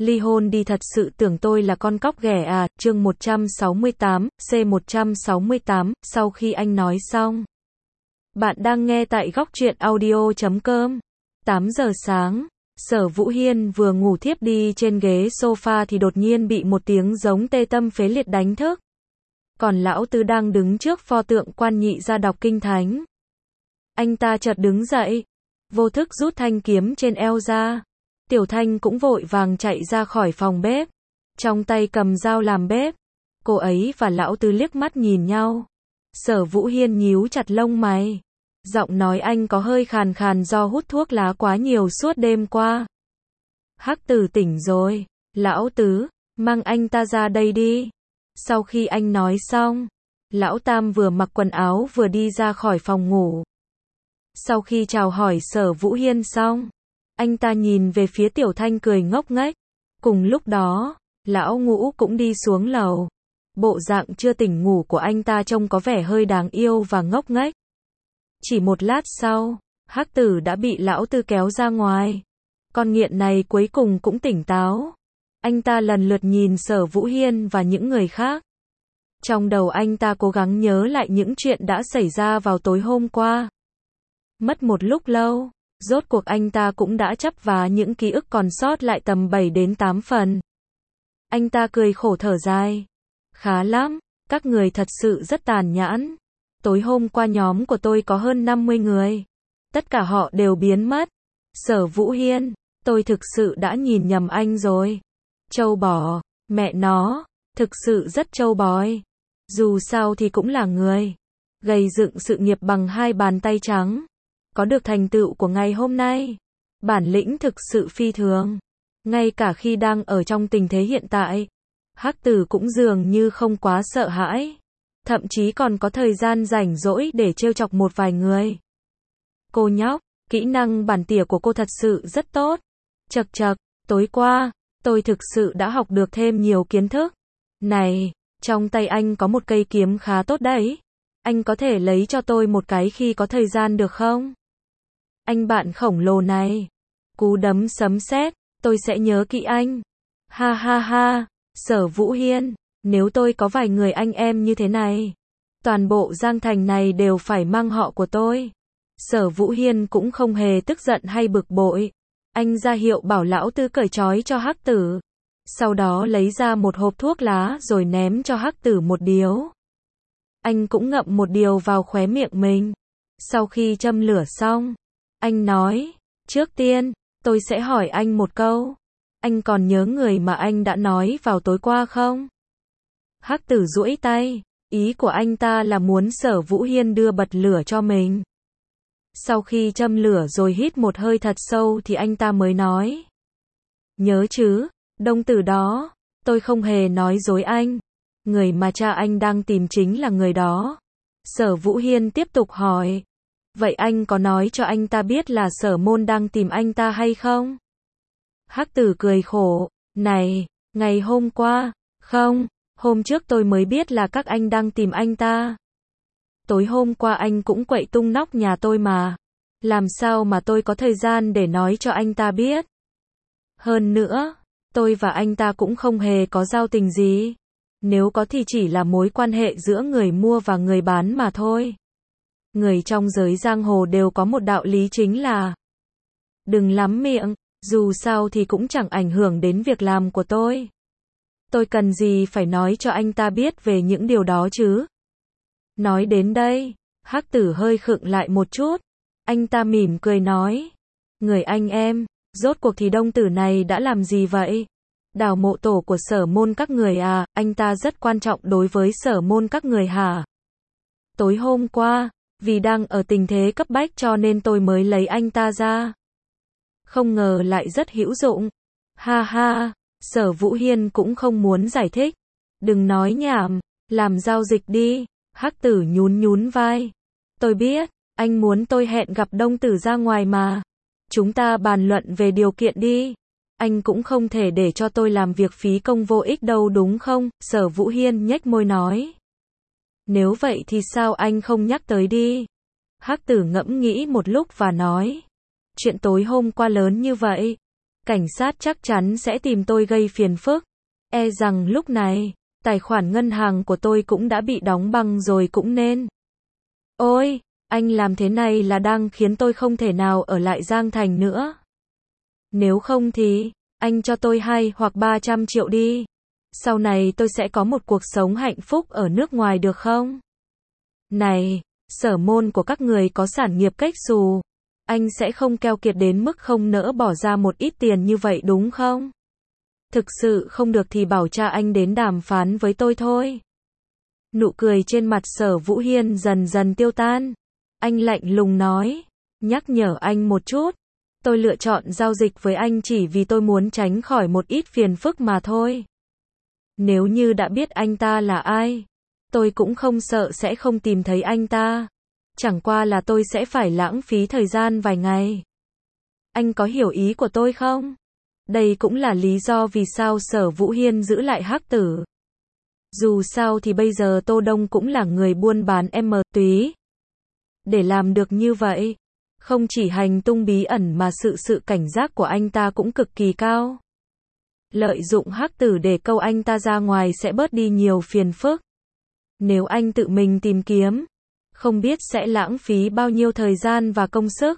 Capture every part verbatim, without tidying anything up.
ly hôn đi, thật sự tưởng tôi là con cóc ghẻ à, chương một trăm sáu mươi tám, C một trăm sáu mươi tám, sau khi anh nói xong. Bạn đang nghe tại góc truyện audio chấm com. tám giờ sáng, Sở Vũ Hiên vừa ngủ thiếp đi trên ghế sofa thì đột nhiên bị một tiếng giống tê tâm phế liệt đánh thức. Còn lão Tứ đang đứng trước pho tượng Quan Nhị ra đọc kinh thánh. Anh ta chợt đứng dậy, vô thức rút thanh kiếm trên eo ra. Tiểu Thanh cũng vội vàng chạy ra khỏi phòng bếp, trong tay cầm dao làm bếp. Cô ấy và lão Tứ liếc mắt nhìn nhau. Sở Vũ Hiên nhíu chặt lông mày. Giọng nói anh có hơi khàn khàn do hút thuốc lá quá nhiều suốt đêm qua. Hắc Tử tỉnh rồi. Lão Tứ, mang anh ta ra đây đi. Sau khi anh nói xong, lão Tam vừa mặc quần áo vừa đi ra khỏi phòng ngủ. Sau khi chào hỏi Sở Vũ Hiên xong, anh ta nhìn về phía Tiểu Thanh cười ngốc nghếch. Cùng lúc đó, lão Ngũ cũng đi xuống lầu. Bộ dạng chưa tỉnh ngủ của anh ta trông có vẻ hơi đáng yêu và ngốc nghếch. Chỉ một lát sau, Hắc Tử đã bị lão Tư kéo ra ngoài. Con nghiện này cuối cùng cũng tỉnh táo. Anh ta lần lượt nhìn Sở Vũ Hiên và những người khác. Trong đầu anh ta cố gắng nhớ lại những chuyện đã xảy ra vào tối hôm qua. Mất một lúc lâu, rốt cuộc anh ta cũng đã chấp vá những ký ức còn sót lại tầm bảy đến tám phần. Anh ta cười khổ thở dài. Khá lắm, các người thật sự rất tàn nhẫn. Tối hôm qua nhóm của tôi có hơn năm mươi người. Tất cả họ đều biến mất. Sở Vũ Hiên, tôi thực sự đã nhìn nhầm anh rồi. Trâu bò, mẹ nó, thực sự rất trâu bòi. Dù sao thì cũng là người. Gầy dựng sự nghiệp bằng hai bàn tay trắng. Có được thành tựu của ngày hôm nay. Bản lĩnh thực sự phi thường. Ngay cả khi đang ở trong tình thế hiện tại, Hắc Tử cũng dường như không quá sợ hãi. Thậm chí còn có thời gian rảnh rỗi để trêu chọc một vài người. Cô nhóc, kỹ năng bản tỉa của cô thật sự rất tốt. Chậc chậc, tối qua, tôi thực sự đã học được thêm nhiều kiến thức. Này, trong tay anh có một cây kiếm khá tốt đấy. Anh có thể lấy cho tôi một cái khi có thời gian được không? Anh bạn khổng lồ này. Cú đấm sấm sét, tôi sẽ nhớ kỹ anh. Ha ha ha, Sở Vũ Hiên, nếu tôi có vài người anh em như thế này, toàn bộ Giang Thành này đều phải mang họ của tôi. Sở Vũ Hiên cũng không hề tức giận hay bực bội. Anh ra hiệu bảo lão Tư cởi trói cho Hắc Tử. Sau đó lấy ra một hộp thuốc lá rồi ném cho Hắc Tử một điếu. Anh cũng ngậm một điếu vào khóe miệng mình. Sau khi châm lửa xong, anh nói, trước tiên, tôi sẽ hỏi anh một câu. Anh còn nhớ người mà anh đã nói vào tối qua không? Hắc Tử duỗi tay, ý của anh ta là muốn Sở Vũ Hiên đưa bật lửa cho mình. Sau khi châm lửa rồi hít một hơi thật sâu thì anh ta mới nói. Nhớ chứ, Đông Tử đó, tôi không hề nói dối anh. Người mà cha anh đang tìm chính là người đó. Sở Vũ Hiên tiếp tục hỏi. Vậy anh có nói cho anh ta biết là Sở Môn đang tìm anh ta hay không? Hắc Tử cười khổ. Này, ngày hôm qua, không, hôm trước tôi mới biết là các anh đang tìm anh ta. Tối hôm qua anh cũng quậy tung nóc nhà tôi mà. Làm sao mà tôi có thời gian để nói cho anh ta biết? Hơn nữa, tôi và anh ta cũng không hề có giao tình gì. Nếu có thì chỉ là mối quan hệ giữa người mua và người bán mà thôi. Người trong giới giang hồ đều có một đạo lý chính là đừng lắm miệng, dù sao thì cũng chẳng ảnh hưởng đến việc làm của tôi. Tôi cần gì phải nói cho anh ta biết về những điều đó chứ? Nói đến đây, Hắc Tử hơi khựng lại một chút. Anh ta mỉm cười nói. Người anh em, rốt cuộc thì Đông Tử này đã làm gì vậy? Đào mộ tổ của Sở Môn các người à, anh ta rất quan trọng đối với Sở Môn các người hả? Tối hôm qua, vì đang ở tình thế cấp bách cho nên tôi mới lấy anh ta ra. Không ngờ lại rất hữu dụng. Ha ha, Sở Vũ Hiên cũng không muốn giải thích. Đừng nói nhảm, làm giao dịch đi. Hắc Tử nhún nhún vai. Tôi biết, anh muốn tôi hẹn gặp Đông Tử ra ngoài mà. Chúng ta bàn luận về điều kiện đi. Anh cũng không thể để cho tôi làm việc phí công vô ích đâu đúng không? Sở Vũ Hiên nhếch môi nói. Nếu vậy thì sao anh không nhắc tới đi? Hắc Tử ngẫm nghĩ một lúc và nói. Chuyện tối hôm qua lớn như vậy. Cảnh sát chắc chắn sẽ tìm tôi gây phiền phức. E rằng lúc này, tài khoản ngân hàng của tôi cũng đã bị đóng băng rồi cũng nên. Ôi, anh làm thế này là đang khiến tôi không thể nào ở lại Giang Thành nữa. Nếu không thì, anh cho tôi hai hoặc ba trăm triệu đi. Sau này tôi sẽ có một cuộc sống hạnh phúc ở nước ngoài được không? Này, sở môn của các người có sản nghiệp cách xù. Anh sẽ không keo kiệt đến mức không nỡ bỏ ra một ít tiền như vậy đúng không? Thực sự không được thì bảo cha anh đến đàm phán với tôi thôi. Nụ cười trên mặt Sở Vũ Hiên dần dần tiêu tan. Anh lạnh lùng nói, nhắc nhở anh một chút. Tôi lựa chọn giao dịch với anh chỉ vì tôi muốn tránh khỏi một ít phiền phức mà thôi. Nếu như đã biết anh ta là ai, tôi cũng không sợ sẽ không tìm thấy anh ta. Chẳng qua là tôi sẽ phải lãng phí thời gian vài ngày. Anh có hiểu ý của tôi không? Đây cũng là lý do vì sao Sở Vũ Hiên giữ lại Hắc Tử. Dù sao thì bây giờ Tô Đông cũng là người buôn bán ma túy. Để làm được như vậy, không chỉ hành tung bí ẩn mà sự sự cảnh giác của anh ta cũng cực kỳ cao. Lợi dụng Hắc Tử để câu anh ta ra ngoài sẽ bớt đi nhiều phiền phức. Nếu anh tự mình tìm kiếm, không biết sẽ lãng phí bao nhiêu thời gian và công sức.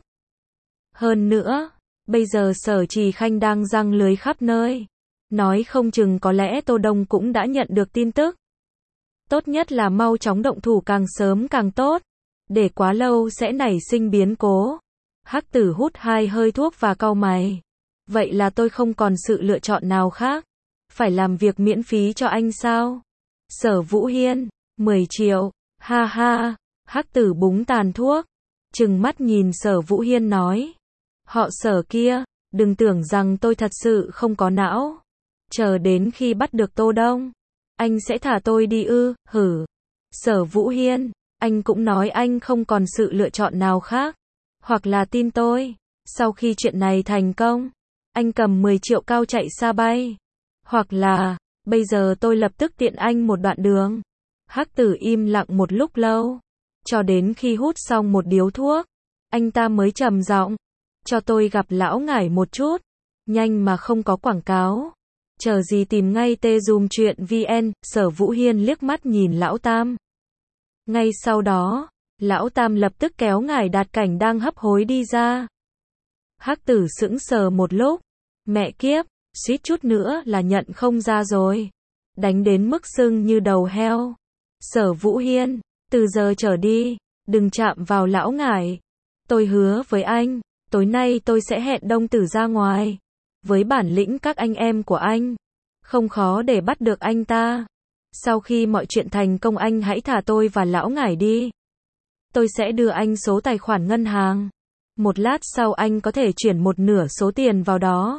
Hơn nữa, bây giờ Sở Trì Khanh đang giăng lưới khắp nơi. Nói không chừng có lẽ Tô Đông cũng đã nhận được tin tức. Tốt nhất là mau chóng động thủ càng sớm càng tốt. Để quá lâu sẽ nảy sinh biến cố. Hắc Tử hút hai hơi thuốc và cau mày. Vậy là tôi không còn sự lựa chọn nào khác. Phải làm việc miễn phí cho anh sao? Sở Vũ Hiên, mười triệu, ha ha. Hắc Tử búng tàn thuốc, trừng mắt nhìn Sở Vũ Hiên nói. Họ Sở kia, đừng tưởng rằng tôi thật sự không có não. Chờ đến khi bắt được Tô Đông, anh sẽ thả tôi đi ư, hử. Sở Vũ Hiên, anh cũng nói anh không còn sự lựa chọn nào khác. Hoặc là tin tôi, sau khi chuyện này thành công, anh cầm mười triệu cao chạy xa bay. Hoặc là, bây giờ tôi lập tức tiện anh một đoạn đường. Hắc Tử im lặng một lúc lâu, cho đến khi hút xong một điếu thuốc, anh ta mới trầm giọng, cho tôi gặp lão ngải một chút, nhanh mà không có quảng cáo. Chờ gì tìm ngay tê dùm chuyện vn. Sở Vũ Hiên liếc mắt nhìn lão Tam. Ngay sau đó, lão Tam lập tức kéo ngải Đạt Cảnh đang hấp hối đi ra. Hắc Tử sững sờ một lúc, mẹ kiếp, suýt chút nữa là nhận không ra rồi. Đánh đến mức sưng như đầu heo. Sở Vũ Hiên, từ giờ trở đi, đừng chạm vào lão ngải. Tôi hứa với anh, tối nay tôi sẽ hẹn Đông Tử ra ngoài. Với bản lĩnh các anh em của anh, không khó để bắt được anh ta. Sau khi mọi chuyện thành công anh hãy thả tôi và lão ngải đi. Tôi sẽ đưa anh số tài khoản ngân hàng. Một lát sau anh có thể chuyển một nửa số tiền vào đó.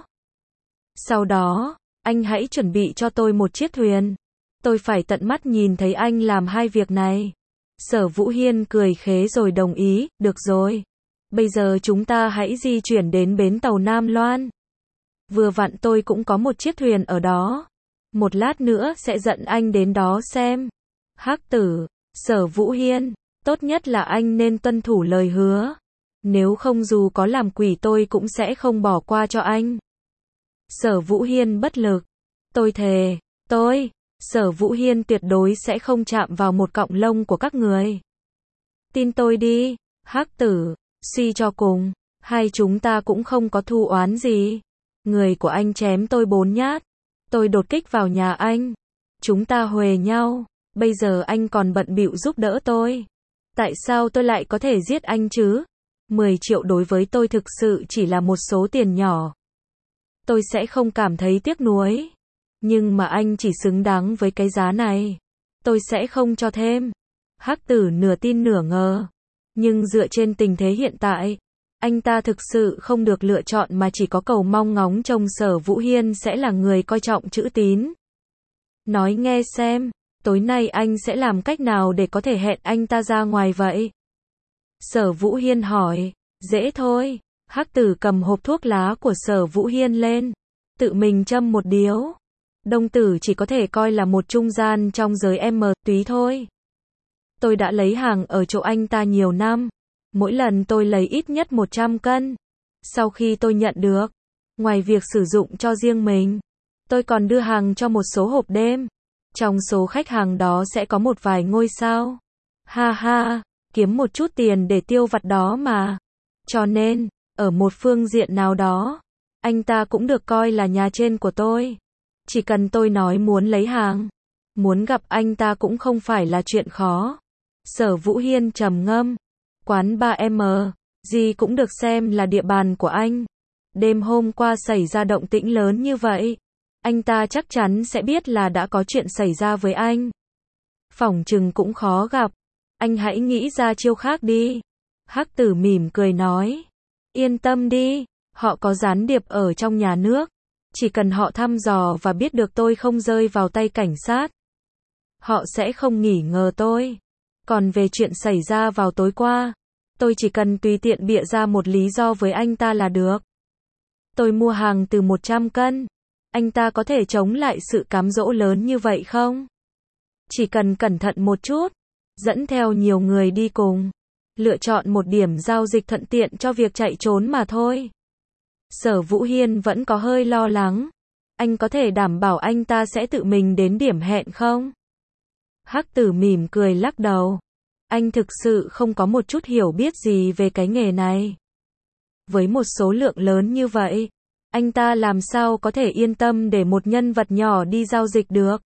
Sau đó, anh hãy chuẩn bị cho tôi một chiếc thuyền. Tôi phải tận mắt nhìn thấy anh làm hai việc này. Sở Vũ Hiên cười khế rồi đồng ý, được rồi. Bây giờ chúng ta hãy di chuyển đến bến tàu Nam Loan. Vừa vặn tôi cũng có một chiếc thuyền ở đó. Một lát nữa sẽ dẫn anh đến đó xem. Hắc Tử, Sở Vũ Hiên, tốt nhất là anh nên tuân thủ lời hứa. Nếu không dù có làm quỷ tôi cũng sẽ không bỏ qua cho anh. Sở Vũ Hiên bất lực. Tôi thề, tôi, Sở Vũ Hiên tuyệt đối sẽ không chạm vào một cọng lông của các người. Tin tôi đi, Hắc Tử, suy cho cùng, hai chúng ta cũng không có thù oán gì. Người của anh chém tôi bốn nhát. Tôi đột kích vào nhà anh. Chúng ta huề nhau. Bây giờ anh còn bận bịu giúp đỡ tôi. Tại sao tôi lại có thể giết anh chứ? mười triệu đối với tôi thực sự chỉ là một số tiền nhỏ. Tôi sẽ không cảm thấy tiếc nuối. Nhưng mà anh chỉ xứng đáng với cái giá này. Tôi sẽ không cho thêm. Hắc Tử nửa tin nửa ngờ. Nhưng dựa trên tình thế hiện tại, anh ta thực sự không được lựa chọn mà chỉ có cầu mong ngóng trông Sở Vũ Hiên sẽ là người coi trọng chữ tín. Nói nghe xem, tối nay anh sẽ làm cách nào để có thể hẹn anh ta ra ngoài vậy? Sở Vũ Hiên hỏi, dễ thôi. Hắc Tử cầm hộp thuốc lá của Sở Vũ Hiên lên, tự mình châm một điếu. Đông Tử chỉ có thể coi là một trung gian trong giới ma túy thôi. Tôi đã lấy hàng ở chỗ anh ta nhiều năm. Mỗi lần tôi lấy ít nhất một trăm cân. Sau khi tôi nhận được, Ngoài việc sử dụng cho riêng mình, tôi còn đưa hàng cho một số hộp đêm. Trong số khách hàng đó sẽ có một vài ngôi sao. Ha ha, kiếm một chút tiền để tiêu vặt đó mà. Cho nên, ở một phương diện nào đó, anh ta cũng được coi là nhà trên của tôi. Chỉ cần tôi nói muốn lấy hàng, muốn gặp anh ta cũng không phải là chuyện khó. Sở Vũ Hiên trầm ngâm. Quán ba em gì cũng được xem là địa bàn của anh. Đêm hôm qua xảy ra động tĩnh lớn như vậy, anh ta chắc chắn sẽ biết là đã có chuyện xảy ra với anh. Phỏng chừng cũng khó gặp. Anh hãy nghĩ ra chiêu khác đi. Hắc Tử mỉm cười nói. Yên tâm đi, họ có gián điệp ở trong nhà nước. Chỉ cần họ thăm dò và biết được tôi không rơi vào tay cảnh sát, họ sẽ không nghỉ ngờ tôi. Còn về chuyện xảy ra vào tối qua, tôi chỉ cần tùy tiện bịa ra một lý do với anh ta là được. Tôi mua hàng từ một trăm cân. Anh ta có thể chống lại sự cám dỗ lớn như vậy không? Chỉ cần cẩn thận một chút, dẫn theo nhiều người đi cùng, lựa chọn một điểm giao dịch thuận tiện cho việc chạy trốn mà thôi. Sở Vũ Hiên vẫn có hơi lo lắng. Anh có thể đảm bảo anh ta sẽ tự mình đến điểm hẹn không? Hắc Tử mỉm cười lắc đầu. Anh thực sự không có một chút hiểu biết gì về cái nghề này. Với một số lượng lớn như vậy, anh ta làm sao có thể yên tâm để một nhân vật nhỏ đi giao dịch được?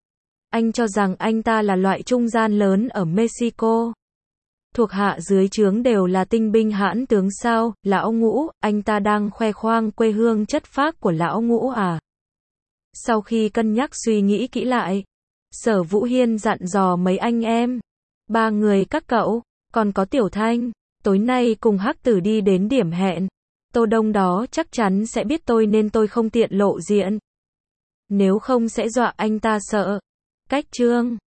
Anh cho rằng anh ta là loại trung gian lớn ở Mexico. Thuộc hạ dưới trướng đều là tinh binh hãn tướng sao? Lão Ngũ, anh ta đang khoe khoang quê hương chất phác của Lão Ngũ à? Sau khi cân nhắc suy nghĩ kỹ lại, Sở Vũ Hiên dặn dò mấy anh em, ba người các cậu, còn có Tiểu Thanh, tối nay cùng Hắc Tử đi đến điểm hẹn. Tô Đông đó chắc chắn sẽ biết tôi nên tôi không tiện lộ diện. Nếu không sẽ dọa anh ta sợ. Cách chương